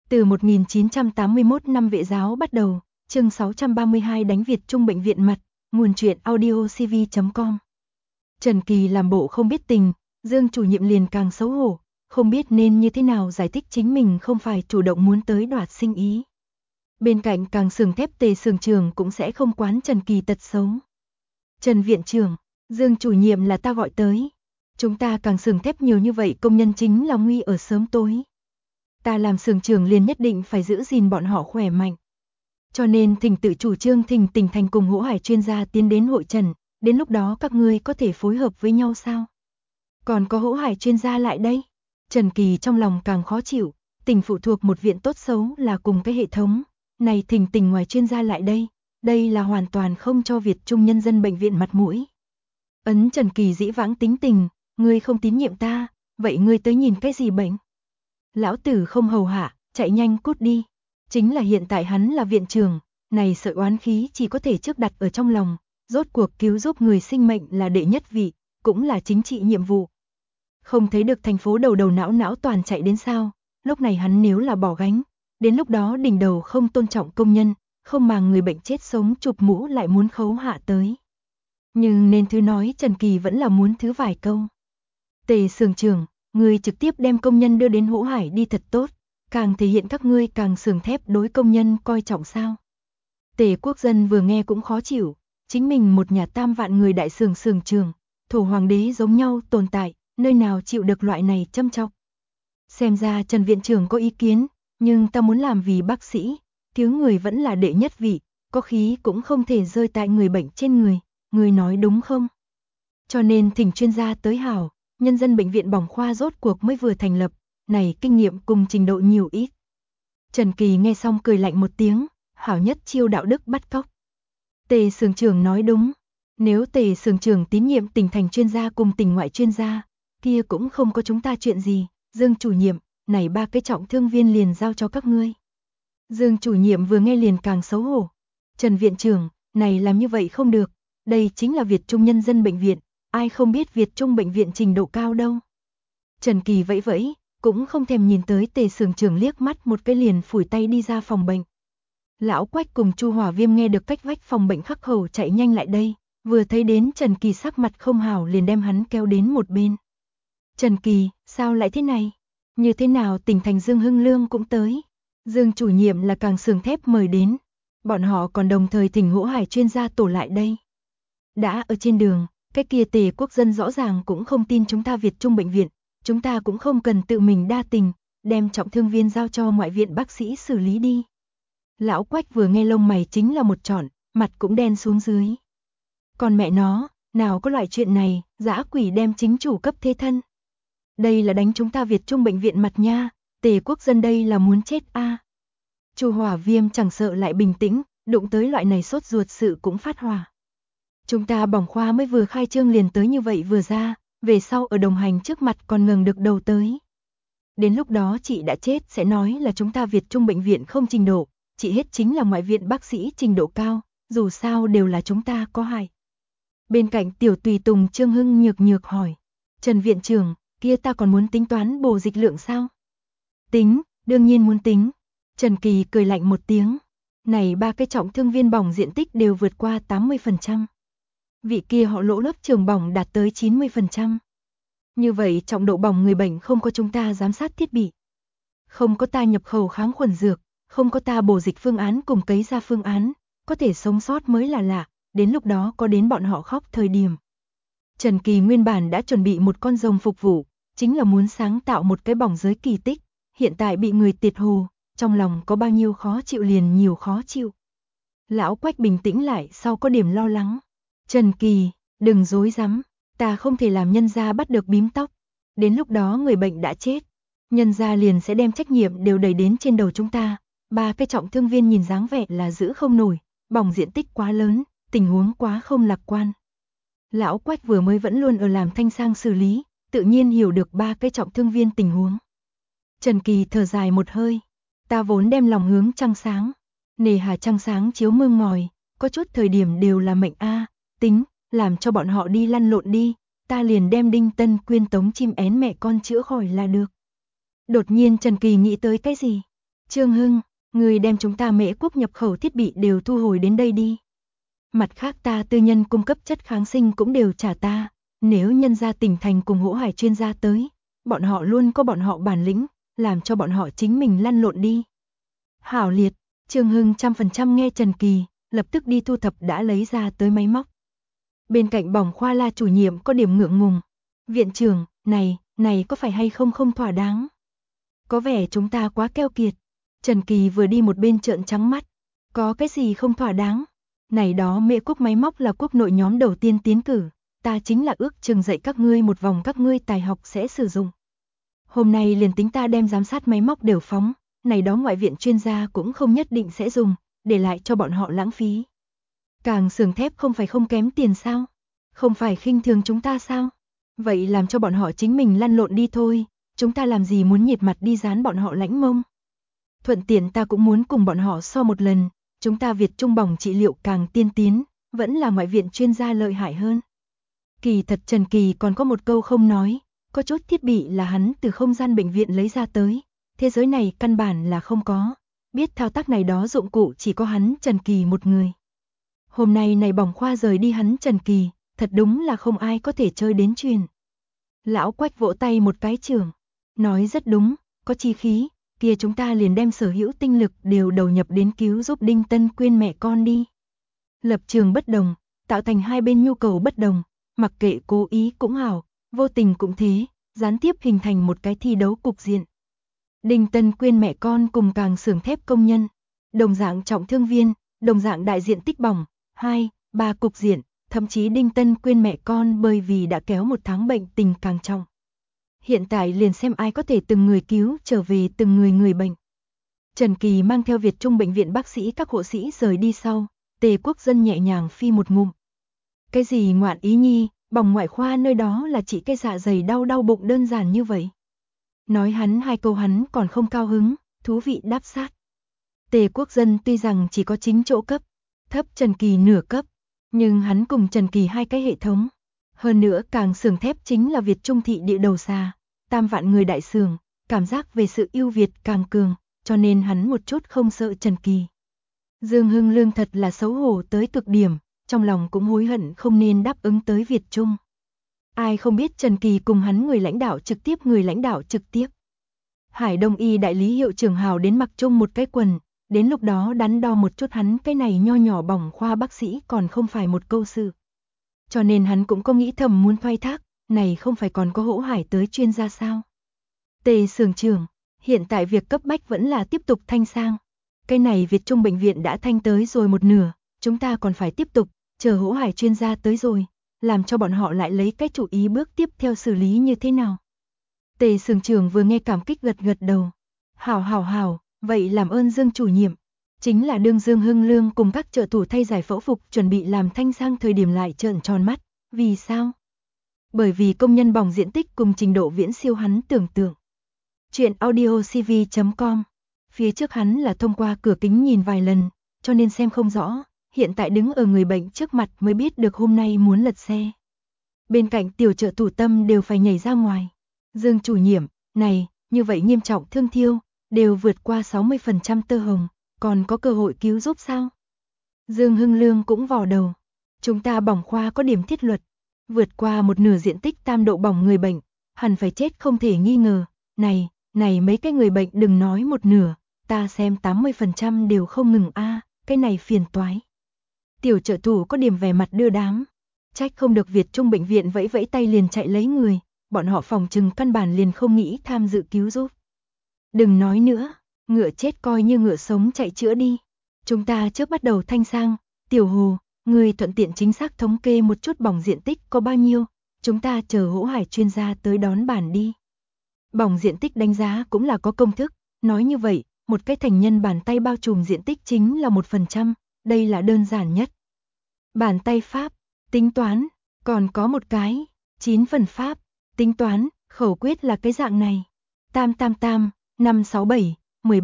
Từ 1981 năm Vệ giáo bắt đầu, chương 632 đánh Việt Trung bệnh viện mặt, nguồn truyện audiocv.com. Trần Kỳ làm bộ không biết tình, Dương chủ nhiệm liền càng xấu hổ, không biết nên như thế nào giải thích chính mình không phải chủ động muốn tới đoạt sinh ý. Bên cạnh càng xưởng thép Tề xưởng trưởng cũng sẽ không quán Trần Kỳ tật xấu. Trần viện trưởng, Dương chủ nhiệm là ta gọi tới. Chúng ta càng xưởng thép nhiều như vậy công nhân chính là nguy ở sớm tối. Ta làm xưởng trưởng liền nhất định phải giữ gìn bọn họ khỏe mạnh. Cho nên thỉnh tự chủ trương thỉnh tỉnh thành cùng Hỗ Hải chuyên gia tiến đến hội trần, đến lúc đó các ngươi có thể phối hợp với nhau sao? Còn có Hỗ Hải chuyên gia lại đây. Trần Kỳ trong lòng càng khó chịu, tỉnh phụ thuộc một viện tốt xấu là cùng cái hệ thống, này thỉnh tỉnh ngoài chuyên gia lại đây là hoàn toàn không cho Việt Trung nhân dân bệnh viện mặt mũi. Ấn Trần Kỳ dĩ vãng tính tình, ngươi không tín nhiệm ta, vậy ngươi tới nhìn cái gì bệnh? Lão tử không hầu hạ, chạy nhanh cút đi. Chính là hiện tại hắn là viện trưởng, này sợi oán khí chỉ có thể trước đặt ở trong lòng, rốt cuộc cứu giúp người sinh mệnh là đệ nhất vị, cũng là chính trị nhiệm vụ. Không thấy được thành phố đầu não toàn chạy đến sao, lúc này hắn nếu là bỏ gánh, đến lúc đó đỉnh đầu không tôn trọng công nhân, không màng người bệnh chết sống chụp mũ lại muốn khấu hạ tới. Nhưng nên thứ nói Trần Kỳ vẫn là muốn thứ vài câu. Tề xưởng trưởng, người trực tiếp đem công nhân đưa đến Hỗ Hải đi thật tốt, càng thể hiện các ngươi càng xưởng thép đối công nhân coi trọng sao. Tề Quốc Dân vừa nghe cũng khó chịu, chính mình một nhà 3 vạn người đại xưởng trưởng, thổ hoàng đế giống nhau tồn tại, nơi nào chịu được loại này châm chọc. Xem ra Trần viện trưởng có ý kiến, nhưng ta muốn làm vì bác sĩ, cứu người vẫn là đệ nhất vị, có khí cũng không thể rơi tại người bệnh trên người nói đúng không? Cho nên thỉnh chuyên gia tới hảo, nhân dân bệnh viện bỏng khoa rốt cuộc mới vừa thành lập, này kinh nghiệm cùng trình độ nhiều ít. Trần Kỳ nghe xong cười lạnh một tiếng, hảo nhất chiêu đạo đức bắt cóc. Tề xưởng trưởng nói đúng, nếu Tề xưởng trưởng tín nhiệm tỉnh thành chuyên gia cùng tỉnh ngoại chuyên gia, kia cũng không có chúng ta chuyện gì. Dương chủ nhiệm, này 3 cái trọng thương viên liền giao cho các ngươi. Dương chủ nhiệm vừa nghe liền càng xấu hổ. Trần viện trưởng, này làm như vậy không được, đây chính là Việt Trung nhân dân bệnh viện, ai không biết Việt Trung bệnh viện trình độ cao đâu. Trần Kỳ vẫy vẫy, cũng không thèm nhìn tới Tề xưởng trưởng liếc mắt một cái liền phủi tay đi ra phòng bệnh. Lão Quách cùng Chu Hỏa Viêm nghe được cách vách phòng bệnh khắc khẩu chạy nhanh lại đây, vừa thấy đến Trần Kỳ sắc mặt không hảo liền đem hắn kéo đến một bên. Trần Kỳ, sao lại thế này? Như thế nào tỉnh thành Dương Hưng Lương cũng tới? Dương chủ nhiệm là càng xưởng thép mời đến, bọn họ còn đồng thời thỉnh Hỗ Hải chuyên gia tổ lại đây. Đã ở trên đường, cái kia Tề Quốc Dân rõ ràng cũng không tin chúng ta Việt Trung bệnh viện, chúng ta cũng không cần tự mình đa tình, đem trọng thương viên giao cho ngoại viện bác sĩ xử lý đi. Lão Quách vừa nghe lông mày chính là một trọn, mặt cũng đen xuống dưới. Còn mẹ nó, nào có loại chuyện này, dã quỷ đem chính chủ cấp thế thân. Đây là đánh chúng ta Việt Trung bệnh viện mặt nha, Tề Quốc Dân đây là muốn chết a. Chu Hỏa Viêm chẳng sợ lại bình tĩnh, đụng tới loại này sốt ruột sự cũng phát hỏa. Chúng ta bỏng khoa mới vừa khai trương liền tới như vậy vừa ra, về sau ở đồng hành trước mặt còn ngừng được đầu tới. Đến lúc đó chị đã chết sẽ nói là chúng ta Việt Trung bệnh viện không trình độ, chị hết chính là ngoại viện bác sĩ trình độ cao, dù sao đều là chúng ta có hại. Bên cạnh tiểu tùy tùng Trương Hưng nhược hỏi, Trần viện trưởng, kia ta còn muốn tính toán bổ dịch lượng sao? Tính, đương nhiên muốn tính. Trần Kỳ cười lạnh một tiếng, này 3 cái trọng thương viên bỏng diện tích đều vượt qua 80%. Vị kia họ Lỗ lớp trường bỏng đạt tới 90%. Như vậy trọng độ bỏng người bệnh không có chúng ta giám sát thiết bị, không có ta nhập khẩu kháng khuẩn dược, không có ta bổ dịch phương án cùng cấy ra phương án, có thể sống sót mới là lạ, đến lúc đó có đến bọn họ khóc thời điểm. Trần Kỳ nguyên bản đã chuẩn bị một con rồng phục vụ, chính là muốn sáng tạo một cái bỏng giới kỳ tích, hiện tại bị người tiệt hồ, trong lòng có bao nhiêu khó chịu liền nhiều khó chịu. Lão Quách bình tĩnh lại sau có điểm lo lắng. Trần Kỳ, đừng dối rắm, ta không thể làm nhân gia bắt được bím tóc. Đến lúc đó người bệnh đã chết, nhân gia liền sẽ đem trách nhiệm đều đẩy đến trên đầu chúng ta. 3 cái trọng thương viên nhìn dáng vẻ là giữ không nổi, bỏng diện tích quá lớn, tình huống quá không lạc quan. Lão Quách vừa mới vẫn luôn ở làm thanh sang xử lý, tự nhiên hiểu được 3 cái trọng thương viên tình huống. Trần Kỳ thở dài một hơi, ta vốn đem lòng hướng trăng sáng, nề hà trăng sáng chiếu mương ngòi, có chút thời điểm đều là mệnh a, tính, làm cho bọn họ đi lăn lộn đi, ta liền đem Đinh Tân Quyên tống chim én mẹ con chữa khỏi là được. Đột nhiên Trần Kỳ nghĩ tới cái gì? Trương Hưng, người đem chúng ta Mễ Quốc nhập khẩu thiết bị đều thu hồi đến đây đi. Mặt khác ta tư nhân cung cấp chất kháng sinh cũng đều trả ta, nếu nhân gia tỉnh thành cùng hỗ hải chuyên gia tới, bọn họ luôn có bọn họ bản lĩnh, làm cho bọn họ chính mình lăn lộn đi. Hảo liệt, Trương Hưng 100% nghe Trần Kỳ, lập tức đi thu thập đã lấy ra tới máy móc. Bên cạnh bỏng khoa La chủ nhiệm có điểm ngượng ngùng. Viện trưởng, này có phải hay không không thỏa đáng? Có vẻ chúng ta quá keo kiệt. Trần Kỳ vừa đi một bên trợn trắng mắt. Có cái gì không thỏa đáng? Này đó Mễ Quốc máy móc là quốc nội nhóm đầu tiên tiến cử. Ta chính là ước chừng dạy các ngươi một vòng các ngươi tài học sẽ sử dụng. Hôm nay liền tính ta đem giám sát máy móc đều phóng. Này đó ngoại viện chuyên gia cũng không nhất định sẽ dùng, để lại cho bọn họ lãng phí. Càng xưởng thép không phải không kém tiền sao? Không phải khinh thường chúng ta sao? Vậy làm cho bọn họ chính mình lăn lộn đi thôi, chúng ta làm gì muốn nhiệt mặt đi dán bọn họ lãnh mông. Thuận tiện ta cũng muốn cùng bọn họ so một lần, chúng ta Việt Trung bỏng trị liệu càng tiên tiến, vẫn là ngoại viện chuyên gia lợi hại hơn. Kỳ thật Trần Kỳ còn có một câu không nói, có chút thiết bị là hắn từ không gian bệnh viện lấy ra tới, thế giới này căn bản là không có, biết thao tác này đó dụng cụ chỉ có hắn Trần Kỳ một người. Hôm nay này bỏng khoa rời đi hắn Trần Kỳ, thật đúng là không ai có thể chơi đến truyền. Lão Quách vỗ tay một cái trưởng, nói rất đúng, có chi khí, kia chúng ta liền đem sở hữu tinh lực đều đầu nhập đến cứu giúp Đinh Tân Quyên mẹ con đi. Lập trường bất đồng, tạo thành hai bên nhu cầu bất đồng, mặc kệ cố ý cũng hảo, vô tình cũng thế, gián tiếp hình thành một cái thi đấu cục diện. Đinh Tân Quyên mẹ con cùng càng xưởng thép công nhân, đồng dạng trọng thương viên, đồng dạng đại diện tích bỏng, 2, 3 cục diện, thậm chí Đinh Tân Quyên mẹ con bởi vì đã kéo một tháng bệnh tình càng trọng. Hiện tại liền xem ai có thể từng người cứu trở về từng người bệnh. Trần Kỳ mang theo Việt Trung bệnh viện bác sĩ các hộ sĩ rời đi sau, Tề Quốc Dân nhẹ nhàng phi một ngụm. Cái gì ngoạn ý nhi, bỏng ngoại khoa nơi đó là chỉ cái dạ dày đau bụng đơn giản như vậy. Nói hắn hai câu hắn còn không cao hứng, thú vị đáp sát. Tề Quốc Dân tuy rằng chỉ có chính chỗ cấp, thấp Trần Kỳ nửa cấp, nhưng hắn cùng Trần Kỳ hai cái hệ thống. Hơn nữa càng xưởng thép chính là Việt Trung thị địa đầu xa, 3 vạn người đại xưởng, cảm giác về sự ưu việt càng cường, cho nên hắn một chút không sợ Trần Kỳ. Dương Hưng Lương thật là xấu hổ tới cực điểm, trong lòng cũng hối hận không nên đáp ứng tới Việt Trung. Ai không biết Trần Kỳ cùng hắn người lãnh đạo trực tiếp. Hải Đông Y đại lý hiệu trưởng Hào đến mặc chung một cái quần, đến lúc đó đắn đo một chút hắn cái này nho nhỏ bỏng khoa bác sĩ còn không phải một câu sự. Cho nên hắn cũng có nghĩ thầm muốn thoái thác, này không phải còn có Hỗ Hải tới chuyên gia sao. Tề xưởng trưởng, hiện tại việc cấp bách vẫn là tiếp tục thanh sang. Cái này Việt Trung bệnh viện đã thanh tới rồi một nửa, chúng ta còn phải tiếp tục, chờ Hỗ Hải chuyên gia tới rồi, làm cho bọn họ lại lấy cái chủ ý bước tiếp theo xử lý như thế nào. Tề xưởng trưởng vừa nghe cảm kích gật đầu. Hảo, vậy làm ơn Dương chủ nhiệm. Chính là đương Dương Hưng Lương cùng các trợ thủ thay giải phẫu phục chuẩn bị làm thanh sang thời điểm lại trợn tròn mắt. Vì sao? Bởi vì công nhân bỏng diện tích cùng trình độ viễn siêu hắn tưởng tượng. Chuyện audiocv.com. Phía trước hắn là thông qua cửa kính nhìn vài lần, cho nên xem không rõ, hiện tại đứng ở người bệnh trước mặt mới biết được hôm nay muốn lật xe. Bên cạnh tiểu trợ thủ Tâm đều phải nhảy ra ngoài. Dương chủ nhiệm, này, như vậy nghiêm trọng thương thiêu, đều vượt qua 60% tơ hồng, còn có cơ hội cứu giúp sao? Dương Hưng Lương cũng vò đầu. Chúng ta bỏng khoa có điểm thiết luật, vượt qua một nửa diện tích tam độ bỏng người bệnh, hẳn phải chết không thể nghi ngờ. Này mấy cái người bệnh đừng nói một nửa, ta xem 80% đều không ngừng a, cái này phiền toái. Tiểu trợ thủ có điểm vẻ mặt đưa đám, trách không được Việt Trung bệnh viện vẫy tay liền chạy lấy người, bọn họ phòng trừng căn bản liền không nghĩ tham dự cứu giúp. Đừng nói nữa, ngựa chết coi như ngựa sống chạy chữa đi. Chúng ta trước bắt đầu thanh sang, Tiểu Hồ, người thuận tiện chính xác thống kê một chút bỏng diện tích có bao nhiêu, chúng ta chờ Hỗ Hải chuyên gia tới đón bản đi. Bỏng diện tích đánh giá cũng là có công thức, nói như vậy, một cái thành nhân bàn tay bao trùm diện tích chính là 1%, đây là đơn giản nhất. Bàn tay pháp, tính toán, còn có một cái, 9 phần pháp, tính toán, khẩu quyết là cái dạng này. Tam, 5, 6, 7,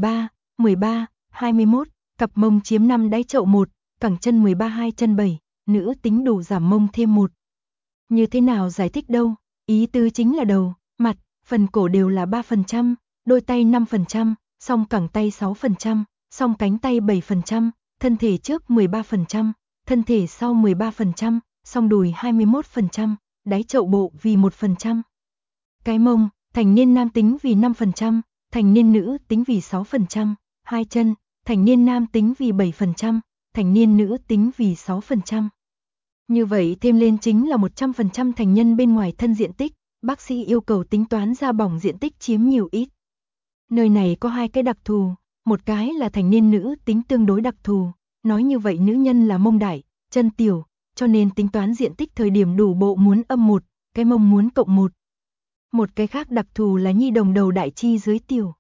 13, 21, cặp mông chiếm 5 đáy chậu 1, cẳng chân 13 2 chân 7, nữ tính đủ giảm mông thêm 1. Như thế nào giải thích đâu, ý tứ chính là đầu, mặt, phần cổ đều là 3%, đôi tay 5%, song cẳng tay 6%, song cánh tay 7%, thân thể trước 13%, thân thể sau 13%, song đùi 21%, đáy chậu bộ vì 1%. Cái mông, thành niên nam tính vì 5%, thành niên nữ tính vì 6%, hai chân, thành niên nam tính vì 7%, thành niên nữ tính vì 6%. Như vậy thêm lên chính là 100% thành nhân bên ngoài thân diện tích, bác sĩ yêu cầu tính toán ra bỏng diện tích chiếm nhiều ít. Nơi này có hai cái đặc thù, một cái là thành niên nữ tính tương đối đặc thù, nói như vậy nữ nhân là mông đại, chân tiểu, cho nên tính toán diện tích thời điểm đủ bộ muốn âm 1, cái mông muốn cộng 1. Một cái khác đặc thù là nhi đồng đầu đại chi dưới tiểu.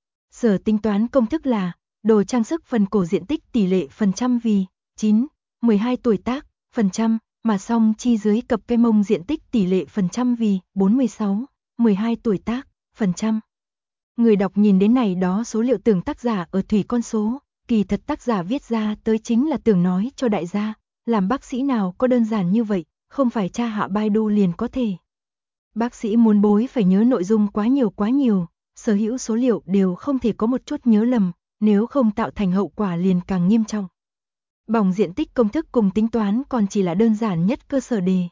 Sở tính toán công thức là, đồ trang sức phần cổ diện tích tỷ lệ phần trăm vì 9, 12 tuổi tác, phần trăm, mà song chi dưới cặp cái mông diện tích tỷ lệ phần trăm vì 46, 12 tuổi tác, phần trăm. Người đọc nhìn đến này đó số liệu tưởng tác giả ở thủy con số, kỳ thật tác giả viết ra tới chính là tưởng nói cho đại gia, làm bác sĩ nào có đơn giản như vậy, không phải tra hạ Baidu liền có thể. Bác sĩ muốn bối phải nhớ nội dung quá nhiều, sở hữu số liệu đều không thể có một chút nhớ lầm, nếu không tạo thành hậu quả liền càng nghiêm trọng. Bỏng diện tích công thức cùng tính toán còn chỉ là đơn giản nhất cơ sở đề.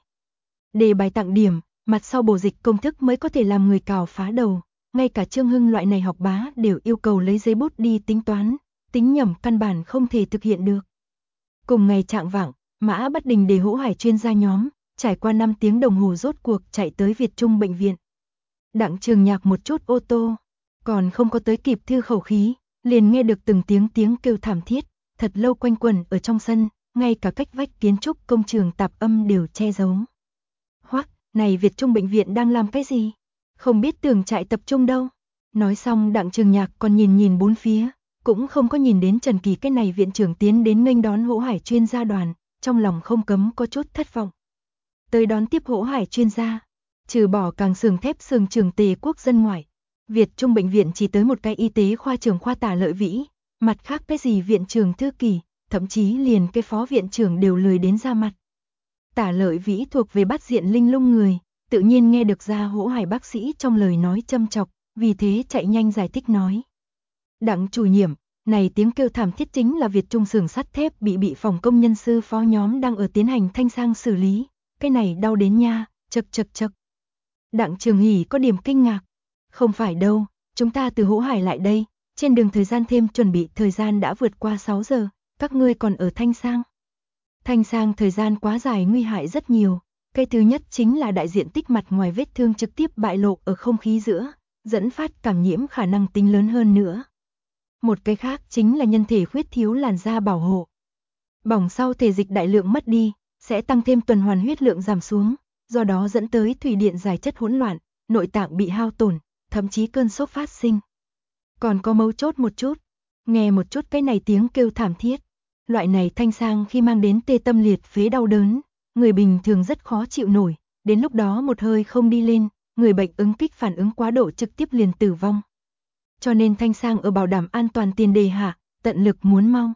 Đề bài tặng điểm, mặt sau bổ dịch công thức mới có thể làm người cào phá đầu, ngay cả Trương Hưng loại này học bá đều yêu cầu lấy giấy bút đi tính toán, tính nhẩm căn bản không thể thực hiện được. Cùng ngày trạng vạng, Mã Bất Đình để Hỗ Hải chuyên gia nhóm, trải qua 5 tiếng đồng hồ rốt cuộc chạy tới Việt Trung bệnh viện. Đặng Trường Nhạc một chút ô tô, còn không có tới kịp thư khẩu khí, liền nghe được từng tiếng kêu thảm thiết, thật lâu quanh quẩn ở trong sân, ngay cả cách vách kiến trúc công trường tạp âm đều che giấu. Hoắc, này Việt Trung bệnh viện đang làm cái gì? Không biết tưởng trại tập trung đâu. Nói xong Đặng Trường Nhạc còn nhìn bốn phía, cũng không có nhìn đến Trần Kỳ cái này viện trưởng tiến đến nghênh đón Hỗ Hải chuyên gia đoàn, trong lòng không cấm có chút thất vọng. Tới đón tiếp Hỗ Hải chuyên gia, trừ bỏ càng sừng thép sừng trường Tề Quốc dân ngoại, Việt Trung bệnh viện chỉ tới một cái y tế khoa trưởng khoa Tả Lợi Vĩ, mặt khác cái gì viện trưởng thư ký, thậm chí liền cái phó viện trưởng đều lười đến ra mặt. Tả Lợi Vĩ thuộc về bắt diện linh lung người, tự nhiên nghe được ra Hỗ Hải bác sĩ trong lời nói châm chọc, vì thế chạy nhanh giải thích nói. Đặng chủ nhiệm, này tiếng kêu thảm thiết chính là Việt Trung xưởng sắt thép bị phòng công nhân sư phó nhóm đang ở tiến hành thanh sang xử lý, cái này đau đến nha, chật. Đặng Trường Hỷ có điểm kinh ngạc. Không phải đâu, chúng ta từ Hỗ Hải lại đây, trên đường thời gian thêm chuẩn bị thời gian đã vượt qua 6 giờ, các ngươi còn ở thanh sang. Thanh sang thời gian quá dài nguy hại rất nhiều, cái thứ nhất chính là đại diện tích mặt ngoài vết thương trực tiếp bại lộ ở không khí giữa, dẫn phát cảm nhiễm khả năng tính lớn hơn nữa. Một cái khác chính là nhân thể khuyết thiếu làn da bảo hộ. Bỏng sau thể dịch đại lượng mất đi, sẽ tăng thêm tuần hoàn huyết lượng giảm xuống, do đó dẫn tới thủy điện giải chất hỗn loạn, nội tạng bị hao tổn, thậm chí cơn sốt phát sinh. Còn có mấu chốt một chút, nghe một chút cái này tiếng kêu thảm thiết. Loại này thanh sang khi mang đến tê tâm liệt phế đau đớn, người bình thường rất khó chịu nổi, đến lúc đó một hơi không đi lên, người bệnh ứng kích phản ứng quá độ trực tiếp liền tử vong. Cho nên thanh sang ở bảo đảm an toàn tiền đề hạ, tận lực muốn mau.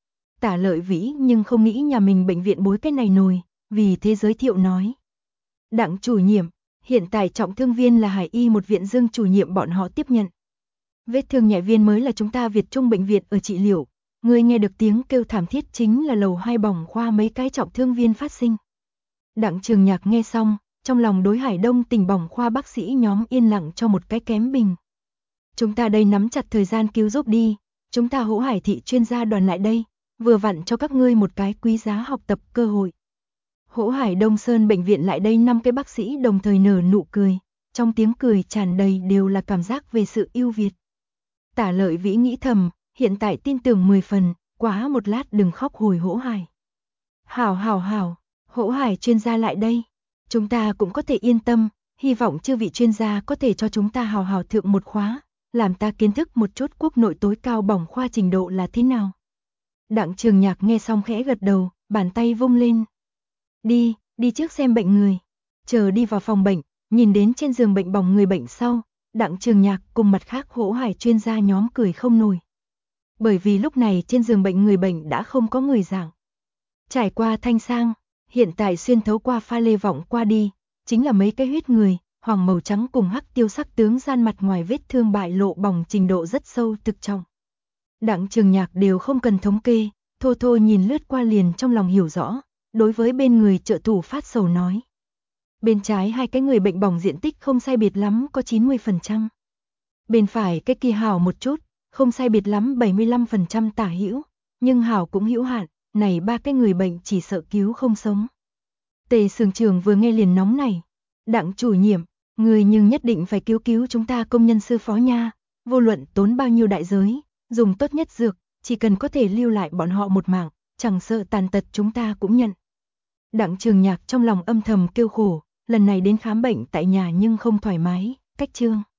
Tả Lợi Vĩ nhưng không nghĩ nhà mình bệnh viện bối cái này nồi, vì thế giới thiệu nói. Đặng chủ nhiệm, hiện tại trọng thương viên là Hải Y một viện Dương chủ nhiệm bọn họ tiếp nhận. Vết thương nhẹ viên mới là chúng ta Việt Trung bệnh viện ở trị liệu. Người nghe được tiếng kêu thảm thiết chính là lầu 2 bỏng khoa mấy cái trọng thương viên phát sinh. Đặng Trường Nhạc nghe xong, trong lòng đối Hải Đông tỉnh bỏng khoa bác sĩ nhóm yên lặng cho một cái kém bình. Chúng ta đây nắm chặt thời gian cứu giúp đi, chúng ta Hỗ Hải thị chuyên gia đoàn lại đây, vừa vặn cho các ngươi một cái quý giá học tập cơ hội. Hỗ Hải Đông Sơn bệnh viện lại đây 5 cái bác sĩ đồng thời nở nụ cười, trong tiếng cười tràn đầy đều là cảm giác về sự ưu việt. Tả Lợi Vĩ nghĩ thầm, hiện tại tin tưởng 10 phần, quá một lát đừng khóc hồi Hỗ Hải. Hảo, Hỗ Hải chuyên gia lại đây, chúng ta cũng có thể yên tâm, hy vọng chư vị chuyên gia có thể cho chúng ta hào thượng một khóa, làm ta kiến thức một chút quốc nội tối cao bỏng khoa trình độ là thế nào. Đặng Trường Nhạc nghe xong khẽ gật đầu, bàn tay vung lên. Đi trước xem bệnh người. Chờ đi vào phòng bệnh, nhìn đến trên giường bệnh bỏng người bệnh sau, Đặng Trường Nhạc cùng mặt khác Hỗ Hải chuyên gia nhóm cười không nổi. Bởi vì lúc này trên giường bệnh người bệnh đã không có người dạng. Trải qua thanh sang, hiện tại xuyên thấu qua pha lê vọng qua đi, chính là mấy cái huyết người, hoàng màu trắng cùng hắc tiêu sắc tướng gian mặt ngoài vết thương bại lộ bỏng trình độ rất sâu thực trọng. Đặng Trường Nhạc đều không cần thống kê, thô thô nhìn lướt qua liền trong lòng hiểu rõ, đối với bên người trợ thủ phát sầu nói. Bên trái hai cái người bệnh bỏng diện tích không sai biệt lắm có 90%. Bên phải cái kia hảo một chút, không sai biệt lắm 75% tả hữu, nhưng hảo cũng hữu hạn, này ba cái người bệnh chỉ sợ cứu không sống. Tề Sường Trường vừa nghe liền nóng này. Đặng chủ nhiệm, người nhưng nhất định phải cứu chúng ta công nhân sư phó nha, vô luận tốn bao nhiêu đại giới, dùng tốt nhất dược, chỉ cần có thể lưu lại bọn họ một mạng, chẳng sợ tàn tật chúng ta cũng nhận. Đặng Trường Nhạc trong lòng âm thầm kêu khổ, lần này đến khám bệnh tại nhà nhưng không thoải mái, cách trương.